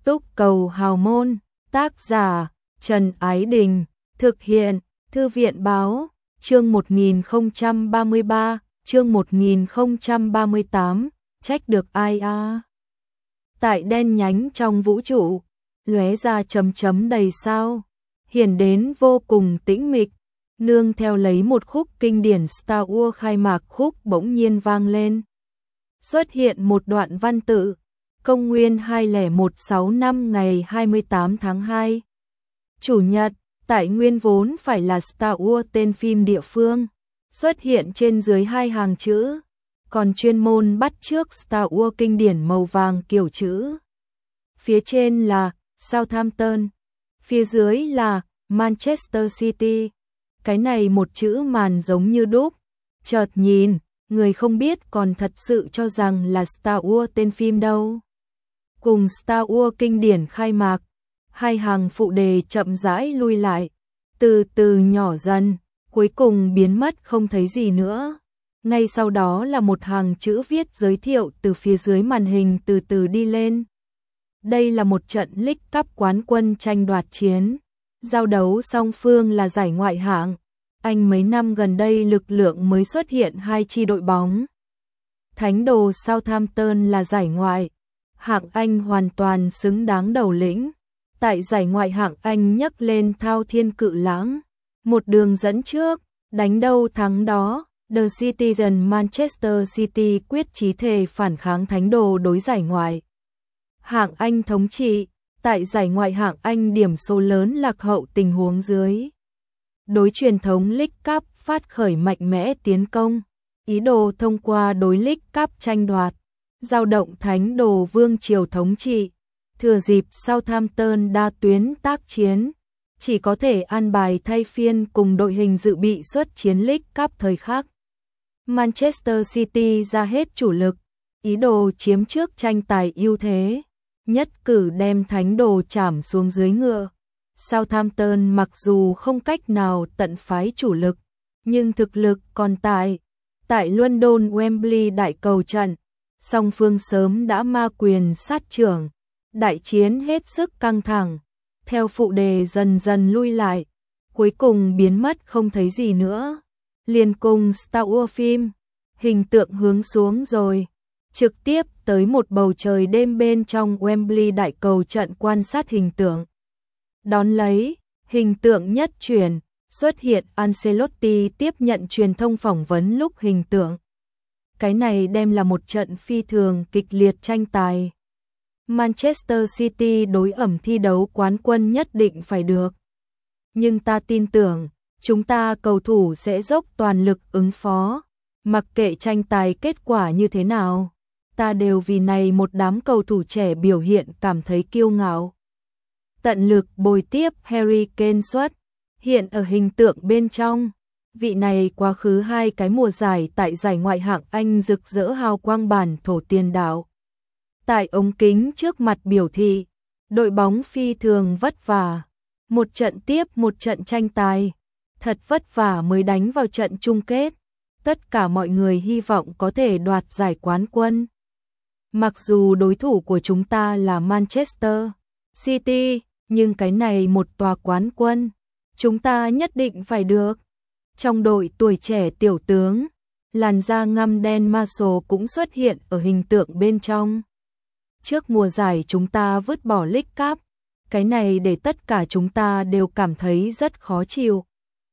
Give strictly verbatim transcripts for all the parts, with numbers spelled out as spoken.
Túc cầu hào môn, tác giả Trần Ái Đình, thực hiện Thư viện Báo, chương một nghìn không trăm ba mươi ba, chương một nghìn không trăm ba mươi tám, trách được ai a? Tại đen nhánh trong vũ trụ, lóe ra chấm chấm đầy sao, hiển đến vô cùng tĩnh mịch, nương theo lấy một khúc kinh điển Star Wars khai mạc khúc bỗng nhiên vang lên. Xuất hiện một đoạn văn tự, công nguyên hai nghìn một trăm sáu mươi lăm ngày hai mươi tám tháng hai. Chủ nhật, tại nguyên vốn phải là Star Wars tên phim địa phương, xuất hiện trên dưới hai hàng chữ, còn chuyên môn bắt chước Star Wars kinh điển màu vàng kiểu chữ. Phía trên là Southampton, phía dưới là Manchester City. Cái này một chữ màn giống như đúc, chợt nhìn, người không biết còn thật sự cho rằng là Star Wars tên phim đâu. Cùng Star Wars kinh điển khai mạc, hai hàng phụ đề chậm rãi lui lại, từ từ nhỏ dần, cuối cùng biến mất không thấy gì nữa. Ngay sau đó là một hàng chữ viết giới thiệu từ phía dưới màn hình từ từ đi lên. Đây là một trận League Cup quán quân tranh đoạt chiến. Giao đấu song phương là giải ngoại hạng. Anh mấy năm gần đây lực lượng mới xuất hiện hai chi đội bóng. Thánh đồ Southampton là giải ngoại hạng Anh hoàn toàn xứng đáng đầu lĩnh. Tại giải ngoại hạng Anh nhấc lên thao thiên cự lãng, một đường dẫn trước, đánh đâu thắng đó. The Citizen Manchester City quyết chí thề phản kháng thánh đồ đối giải ngoại hạng Anh thống trị. Tại giải ngoại hạng Anh điểm số lớn lạc hậu tình huống dưới, đối truyền thống League Cup phát khởi mạnh mẽ tiến công, ý đồ thông qua đối League Cup tranh đoạt, giao động thánh đồ vương triều thống trị. Thừa dịp Southampton đa tuyến tác chiến, chỉ có thể an bài thay phiên cùng đội hình dự bị xuất chiến League Cup thời khắc. Manchester City ra hết chủ lực, ý đồ chiếm trước tranh tài ưu thế, nhất cử đem thánh đồ chảm xuống dưới ngựa. Southampton mặc dù không cách nào tận phái chủ lực, nhưng thực lực còn tại. Tại London Wembley đại cầu trận, song phương sớm đã ma quyền sát trưởng, đại chiến hết sức căng thẳng. Theo phụ đề dần dần lui lại, cuối cùng biến mất không thấy gì nữa. Liền cùng Star Wars phim, hình tượng hướng xuống rồi, trực tiếp tới một bầu trời đêm bên trong Wembley đại cầu trận quan sát hình tượng. Đón lấy, hình tượng nhất chuyển, xuất hiện Ancelotti tiếp nhận truyền thông phỏng vấn lúc hình tượng. Cái này đem là một trận phi thường kịch liệt tranh tài. Manchester City đối ẩm thi đấu quán quân nhất định phải được. Nhưng ta tin tưởng, chúng ta cầu thủ sẽ dốc toàn lực ứng phó. Mặc kệ tranh tài kết quả như thế nào, ta đều vì này một đám cầu thủ trẻ biểu hiện cảm thấy kiêu ngạo. Tận lực bồi tiếp Harry Kane xuất hiện ở hình tượng bên trong. Vị này quá khứ hai cái mùa giải tại giải ngoại hạng Anh rực rỡ hào quang bản thổ tiền đạo. Tại ống kính trước mặt biểu thị, đội bóng phi thường vất vả. Một trận tiếp một trận tranh tài, thật vất vả mới đánh vào trận chung kết. Tất cả mọi người hy vọng có thể đoạt giải quán quân. Mặc dù đối thủ của chúng ta là Manchester City, nhưng cái này một tòa quán quân, chúng ta nhất định phải được. Trong đội tuổi trẻ tiểu tướng, làn da ngăm đen Marshall cũng xuất hiện ở hình tượng bên trong. Trước mùa giải chúng ta vứt bỏ League Cup, cái này để tất cả chúng ta đều cảm thấy rất khó chịu.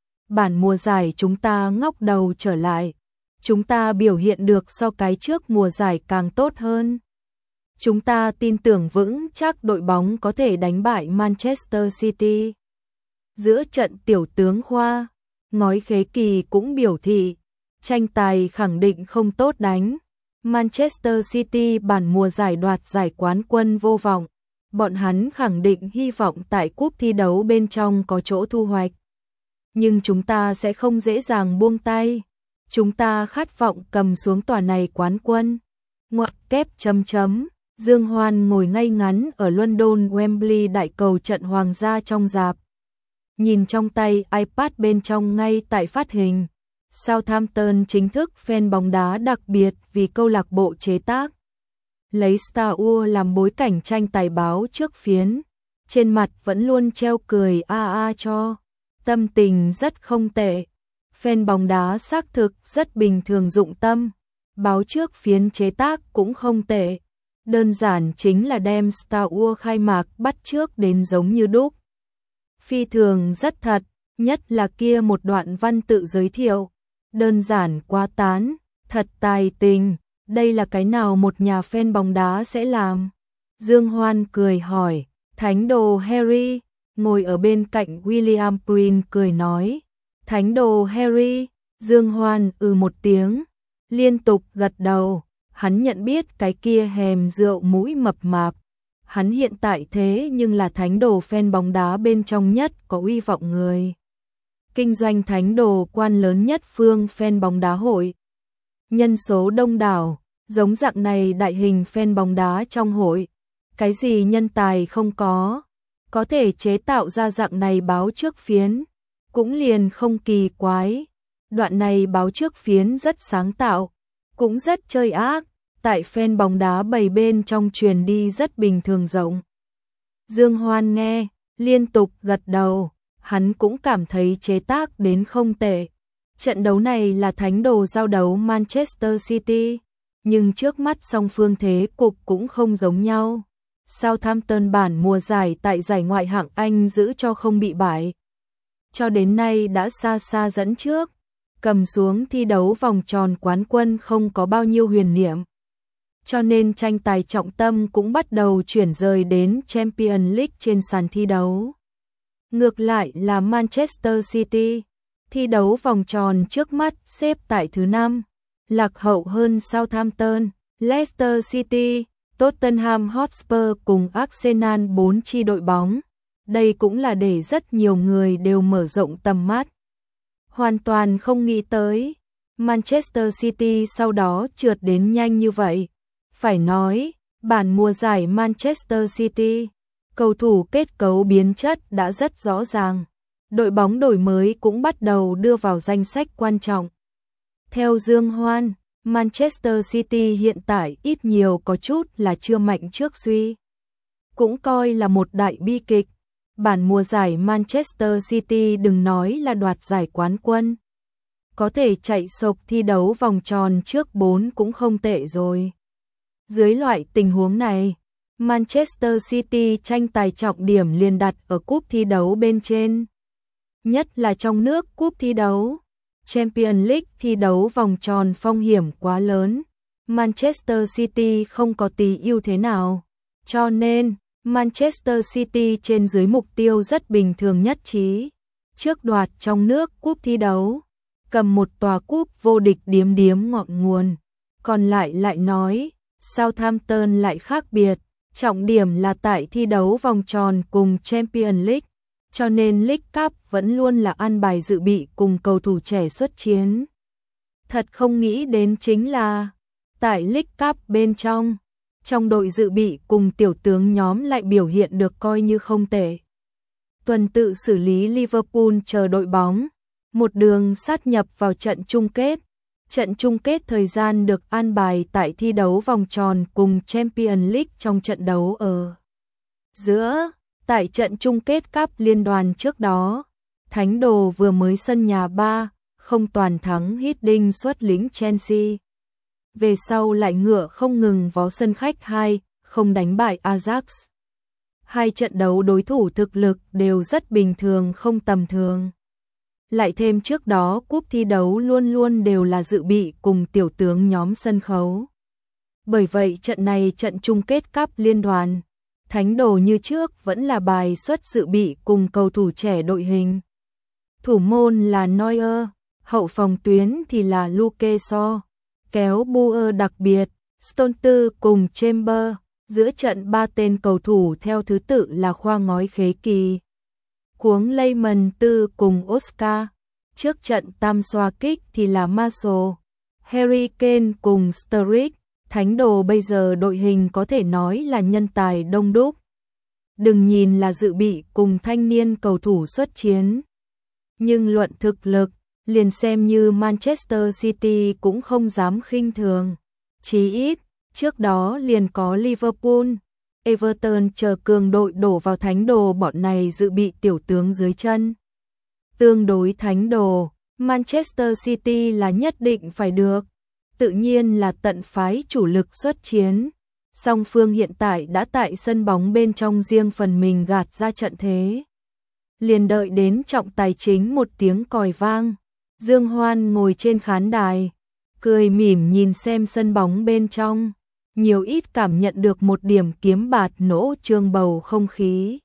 Bản mùa giải chúng ta ngóc đầu trở lại, chúng ta biểu hiện được so cái trước mùa giải càng tốt hơn. Chúng ta tin tưởng vững chắc đội bóng có thể đánh bại Manchester City. Giữa trận tiểu tướng Khoa, ngói khế kỳ cũng biểu thị, tranh tài khẳng định không tốt đánh. Manchester City bản mùa giải đoạt giải quán quân vô vọng. Bọn hắn khẳng định hy vọng tại cúp thi đấu bên trong có chỗ thu hoạch. Nhưng chúng ta sẽ không dễ dàng buông tay. Chúng ta khát vọng cầm xuống tòa này quán quân. Ngoặc kép chấm chấm. Dương Hoan ngồi ngay ngắn ở London Wembley đại cầu trận hoàng gia trong rạp. Nhìn trong tay iPad bên trong ngay tại phát hình. Southampton chính thức fan bóng đá đặc biệt vì câu lạc bộ chế tác. lấy Star Wars làm bối cảnh tranh tài báo trước phiến, trên mặt vẫn luôn treo cười a a cho, tâm tình rất không tệ. Fan bóng đá xác thực rất bình thường dụng tâm, báo trước phiến chế tác cũng không tệ, đơn giản chính là đem Star Wars khai mạc bắt trước đến giống như đúc. Phi thường rất thật, nhất là kia một đoạn văn tự giới thiệu, đơn giản quá tán, thật tài tình, đây là cái nào một nhà fan bóng đá sẽ làm. Dương Hoan cười hỏi, Thánh đồ Harry, ngồi ở bên cạnh William Green cười nói, Thánh đồ Harry, Dương Hoan ừ một tiếng, liên tục gật đầu, hắn nhận biết cái kia hèm rượu mũi mập mạp. Hắn hiện tại thế nhưng là thánh đồ fan bóng đá bên trong nhất có uy vọng người. Kinh doanh thánh đồ quan lớn nhất phương fan bóng đá hội. Nhân số đông đảo, giống dạng này đại hình fan bóng đá trong hội. Cái gì nhân tài không có, có thể chế tạo ra dạng này báo trước phiến, cũng liền không kỳ quái. Đoạn này báo trước phiến rất sáng tạo, cũng rất chơi ác. Tại fan bóng đá bầy bên trong truyền đi rất bình thường rộng. Dương Hoan nghe, liên tục gật đầu, hắn cũng cảm thấy chế tác đến không tệ. Trận đấu này là thánh đồ giao đấu Manchester City, nhưng trước mắt song phương thế cục cũng không giống nhau. Southampton bản mùa giải tại giải ngoại hạng Anh giữ cho không bị bại. Cho đến nay đã xa xa dẫn trước, cầm xuống thi đấu vòng tròn quán quân không có bao nhiêu huyền niệm. Cho nên tranh tài trọng tâm cũng bắt đầu chuyển rời đến Champions League trên sàn thi đấu. Ngược lại là Manchester City, thi đấu vòng tròn trước mắt xếp tại thứ năm, lạc hậu hơn Southampton, Leicester City, Tottenham Hotspur cùng Arsenal bốn chi đội bóng. Đây cũng là để rất nhiều người đều mở rộng tầm mắt. Hoàn toàn không nghĩ tới, Manchester City sau đó trượt đến nhanh như vậy. Phải nói, bản mùa giải Manchester City, cầu thủ kết cấu biến chất đã rất rõ ràng. Đội bóng đổi mới cũng bắt đầu đưa vào danh sách quan trọng. Theo Dương Hoan, Manchester City hiện tại ít nhiều có chút là chưa mạnh trước suy. Cũng coi là một đại bi kịch. Bản mùa giải Manchester City đừng nói là đoạt giải quán quân. Có thể chạy sộc thi đấu vòng tròn trước bốn cũng không tệ rồi. Dưới loại tình huống này, Manchester City tranh tài trọng điểm liền đặt ở cúp thi đấu bên trên. Nhất là trong nước cúp thi đấu, Champions League thi đấu vòng tròn phong hiểm quá lớn, Manchester City không có tí ưu thế nào. Cho nên, Manchester City trên dưới mục tiêu rất bình thường nhất trí. Trước đoạt trong nước cúp thi đấu, cầm một tòa cúp vô địch điếm điếm ngọn nguồn. Còn lại lại nói, Southampton lại khác biệt, trọng điểm là tại thi đấu vòng tròn cùng Champions League, cho nên League Cup vẫn luôn là ăn bài dự bị cùng cầu thủ trẻ xuất chiến. Thật không nghĩ đến chính là, tại League Cup bên trong, trong đội dự bị cùng tiểu tướng nhóm lại biểu hiện được coi như không tệ. Tuần tự xử lý Liverpool chờ đội bóng, một đường sát nhập vào trận chung kết. Trận chung kết thời gian được an bài tại thi đấu vòng tròn cùng Champions League trong trận đấu ở giữa. Tại trận chung kết Cup liên đoàn trước đó, Thánh đồ vừa mới sân nhà ba không toàn thắng Hiddink xuất lĩnh Chelsea. Về sau lại ngựa không ngừng vó sân khách hai không đánh bại Ajax. Hai trận đấu đối thủ thực lực đều rất bình thường không tầm thường. Lại thêm trước đó cúp thi đấu luôn luôn đều là dự bị cùng tiểu tướng nhóm sân khấu. Bởi vậy trận này trận chung kết Cup liên đoàn, Thánh đồ như trước vẫn là bài xuất dự bị cùng cầu thủ trẻ đội hình. Thủ môn là Neuer, hậu phòng tuyến thì là Luke Shaw, kéo Buer đặc biệt, Stones cùng Chamber, giữa trận ba tên cầu thủ theo thứ tự là Khoa Ngói Khế Kỳ, Cuống Lehmann Tư cùng Oscar. Trước trận tam xoa kích thì là Marshall, Harry Kane cùng Sturridge. Thánh đồ bây giờ đội hình có thể nói là nhân tài đông đúc. Đừng nhìn là dự bị cùng thanh niên cầu thủ xuất chiến, nhưng luận thực lực, liền xem như Manchester City cũng không dám khinh thường. Chí ít, Trước đó liền có Liverpool, Everton chờ cường đội đổ vào thánh đồ, bọn này dự bị tiểu tướng dưới chân. Tương đối thánh đồ, Manchester City là nhất định phải được, tự nhiên là tận phái chủ lực xuất chiến. Song phương hiện tại đã tại sân bóng bên trong riêng phần mình gạt ra trận thế. Liền đợi đến trọng tài chính một tiếng còi vang, Dương Hoan ngồi trên khán đài, cười mỉm nhìn xem sân bóng bên trong, nhiều ít cảm nhận được một điểm kiếm bạt nỗ trương bầu không khí.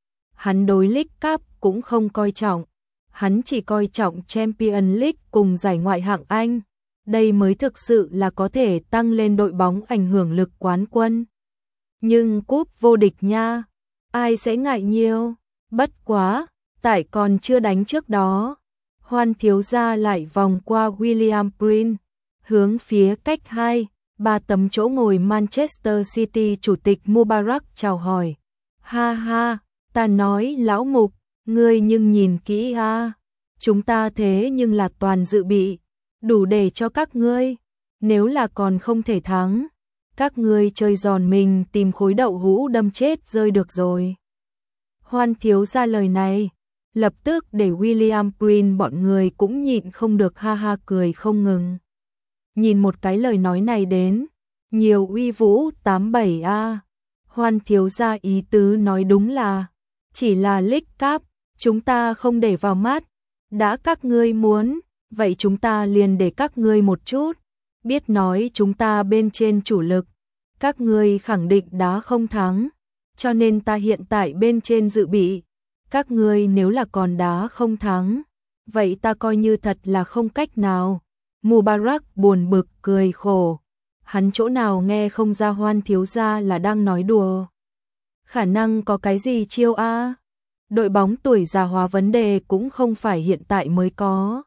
Hắn đối League Cup cũng không coi trọng, hắn chỉ coi trọng Champions League cùng giải Ngoại hạng Anh. Đây mới thực sự là có thể tăng lên đội bóng ảnh hưởng lực quán quân. Nhưng cúp vô địch nha, ai sẽ ngại nhiều? Bất quá, tại còn chưa đánh trước đó, Hoan thiếu gia lại vòng qua William Prince, hướng phía cách hai, ba tấm chỗ ngồi Manchester City chủ tịch Mubarak chào hỏi. Ha ha, ta nói lão mục, ngươi nhưng nhìn kỹ ha, chúng ta thế nhưng là toàn dự bị, đủ để cho các ngươi, nếu là còn không thể thắng, các ngươi chơi giòn mình tìm khối đậu hũ đâm chết rơi được rồi. Hoan thiếu ra lời này, lập tức để William Prince bọn người cũng nhịn không được ha ha cười không ngừng. Nhìn một cái lời nói này đến, nhiều uy vũ tám bảy a. Hoan thiếu ra ý tứ nói đúng là, chỉ là League Cup, chúng ta không để vào mắt, đã các ngươi muốn, vậy chúng ta liền để các ngươi một chút, biết nói chúng ta bên trên chủ lực, các ngươi khẳng định đá không thắng, cho nên ta hiện tại bên trên dự bị, các ngươi nếu là còn đá không thắng, vậy ta coi như thật là không cách nào. Mubarak buồn bực cười khổ, hắn chỗ nào nghe không ra Hoan thiếu gia là đang nói đùa. Khả năng có cái gì chiêu a? Đội bóng tuổi già hóa vấn đề cũng không phải hiện tại mới có.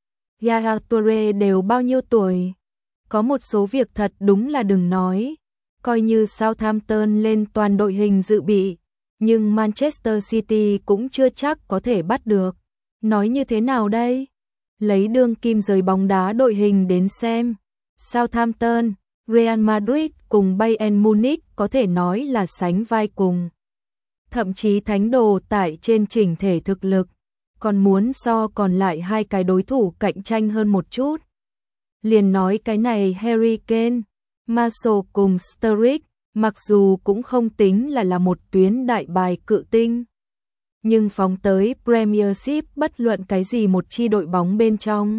Yaya Toure đều bao nhiêu tuổi? Có một số việc thật đúng là đừng nói, coi như Southampton lên toàn đội hình dự bị, nhưng Manchester City cũng chưa chắc có thể bắt được. Nói như thế nào đây? Lấy đương kim giới bóng đá đội hình đến xem, Southampton, Real Madrid cùng Bayern Munich có thể nói là sánh vai cùng. Thậm chí thánh đồ tại trên chỉnh thể thực lực, còn muốn so còn lại hai cái đối thủ cạnh tranh hơn một chút. Liền nói cái này Harry Kane, Martial cùng Sturridge, mặc dù cũng không tính là là một tuyến đại bài cự tinh, nhưng phóng tới Premiership bất luận cái gì một chi đội bóng bên trong,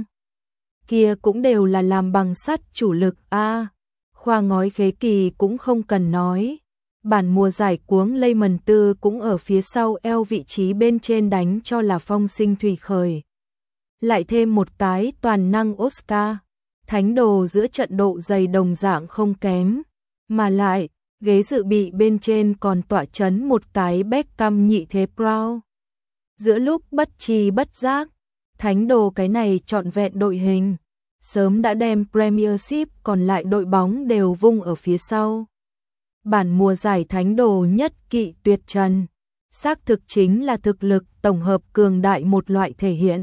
kia cũng đều là làm bằng sắt chủ lực a. Khoa ngói khế kỳ cũng không cần nói, bản mùa giải cuống Lehman Tư cũng ở phía sau eo vị trí bên trên đánh cho là phong sinh thủy khởi. Lại thêm một cái toàn năng Oscar, thánh đồ giữa trận độ dày đồng dạng không kém, mà lại ghế dự bị bên trên còn tọa chấn một cái Beckham nhị thế Brown. Giữa lúc bất tri bất giác, thánh đồ cái này trọn vẹn đội hình, sớm đã đem Premiership còn lại đội bóng đều vung ở phía sau. Bản mùa giải thánh đồ nhất kỵ tuyệt trần, xác thực chính là thực lực tổng hợp cường đại một loại thể hiện.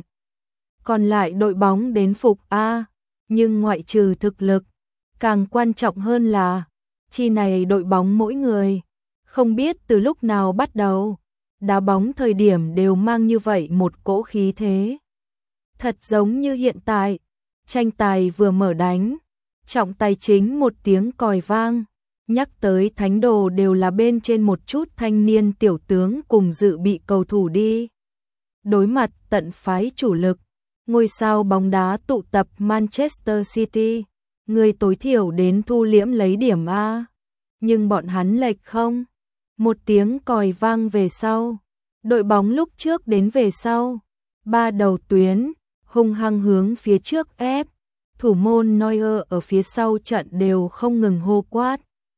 Còn lại đội bóng đến phục A, nhưng ngoại trừ thực lực, càng quan trọng hơn là chi này đội bóng mỗi người, không biết từ lúc nào bắt đầu, đá bóng thời điểm đều mang như vậy một cỗ khí thế. Thật giống như hiện tại, tranh tài vừa mở đánh, trọng tài chính một tiếng còi vang, nhắc tới thánh đồ đều là bên trên một chút thanh niên tiểu tướng cùng dự bị cầu thủ đi. Đối mặt tận phái chủ lực, ngôi sao bóng đá tụ tập Manchester City, người tối thiểu đến thu liễm lấy điểm A. Nhưng bọn hắn lệch không. Một tiếng còi vang về sau, đội bóng lúc trước đến về sau, ba đầu tuyến, hung hăng hướng phía trước ép, thủ môn Neuer ở phía sau trận đều không ngừng hô quát.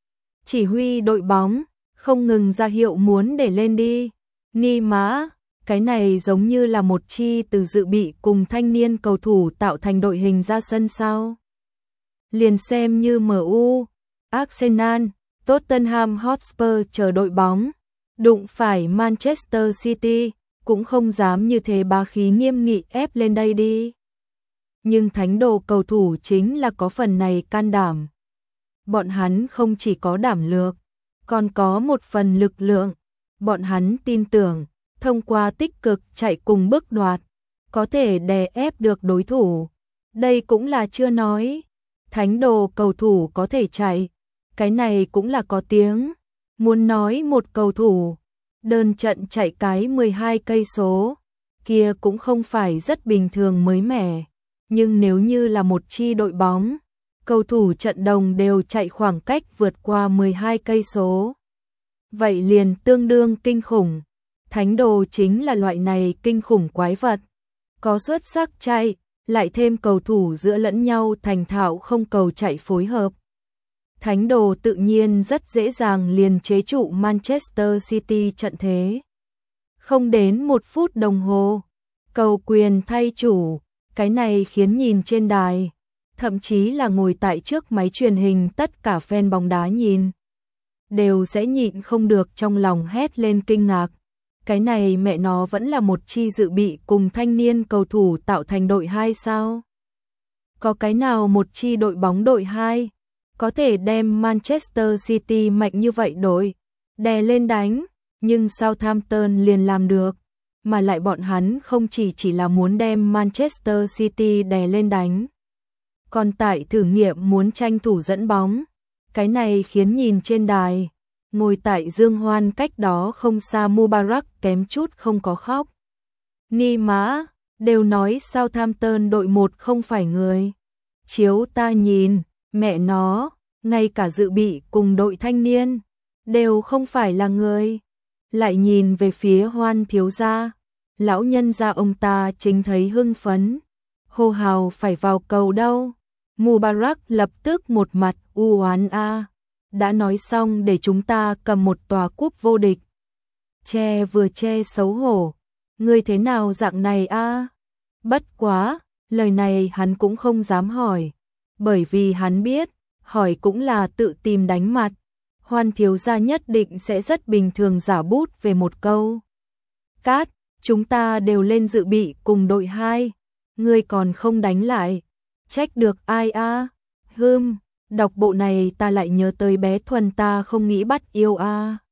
Chỉ huy đội bóng, không ngừng ra hiệu muốn để lên đi. Ni má, cái này giống như là một chi từ dự bị cùng thanh niên cầu thủ tạo thành đội hình ra sân sao. Liền xem như em u, Arsenal, Tottenham Hotspur chờ đội bóng, đụng phải Manchester City, cũng không dám như thế bá khí nghiêm nghị ép lên đây đi. Nhưng thánh đồ cầu thủ chính là có phần này can đảm. bọn hắn không chỉ có đảm lược, còn có một phần lực lượng. Bọn hắn tin tưởng, thông qua tích cực chạy cùng bước đoạt, có thể đè ép được đối thủ. Đây cũng là chưa nói, thánh đồ cầu thủ có thể chạy, cái này cũng là có tiếng. Muốn nói một cầu thủ, đơn trận chạy cái mười hai cây số, kia cũng không phải rất bình thường mới mẻ. Nhưng nếu như là một chi đội bóng, cầu thủ trận đồng đều chạy khoảng cách vượt qua mười hai cây số, vậy liền tương đương kinh khủng. Thánh đồ chính là loại này kinh khủng quái vật, có xuất sắc chạy, lại thêm cầu thủ giữa lẫn nhau thành thạo không cầu chạy phối hợp. Thánh đồ tự nhiên rất dễ dàng liền chế trụ Manchester City trận thế. Không đến một phút đồng hồ, cầu quyền thay chủ, cái này khiến nhìn trên đài, thậm chí là ngồi tại trước máy truyền hình tất cả fan bóng đá nhìn, đều sẽ nhịn không được trong lòng hét lên kinh ngạc. Cái này mẹ nó vẫn là một chi dự bị cùng thanh niên cầu thủ tạo thành đội hai sao? Có cái nào một chi đội bóng đội hai có thể đem Manchester City mạnh như vậy đội đè lên đánh, nhưng Southampton liền làm được, mà lại bọn hắn không chỉ chỉ là muốn đem Manchester City đè lên đánh, còn tại thử nghiệm muốn tranh thủ dẫn bóng. Cái này khiến nhìn trên đài, ngồi tại dương hoan cách đó không xa Mubarak kém chút không có khóc. Ni mã, đều nói Southampton đội một không phải người. Chiếu ta nhìn, mẹ nó, ngay cả dự bị cùng đội thanh niên, đều không phải là người. Lại nhìn về phía Hoan thiếu gia, lão nhân gia ông ta chính thấy hưng phấn, hô hào phải vào cầu đâu. Mubarak lập tức một mặt u oán a, đã nói xong để chúng ta cầm một tòa cúp vô địch. Che vừa che xấu hổ, ngươi thế nào dạng này a? Bất quá, lời này hắn cũng không dám hỏi, bởi vì hắn biết, hỏi cũng là tự tìm đánh mặt. Hoan thiếu gia nhất định sẽ rất bình thường giả bút về một câu. Cát, chúng ta đều lên dự bị cùng đội hai, ngươi còn không đánh lại, trách được ai a? Hừm, đọc bộ này ta lại nhớ tới bé Thuần ta không nghĩ bắt yêu a.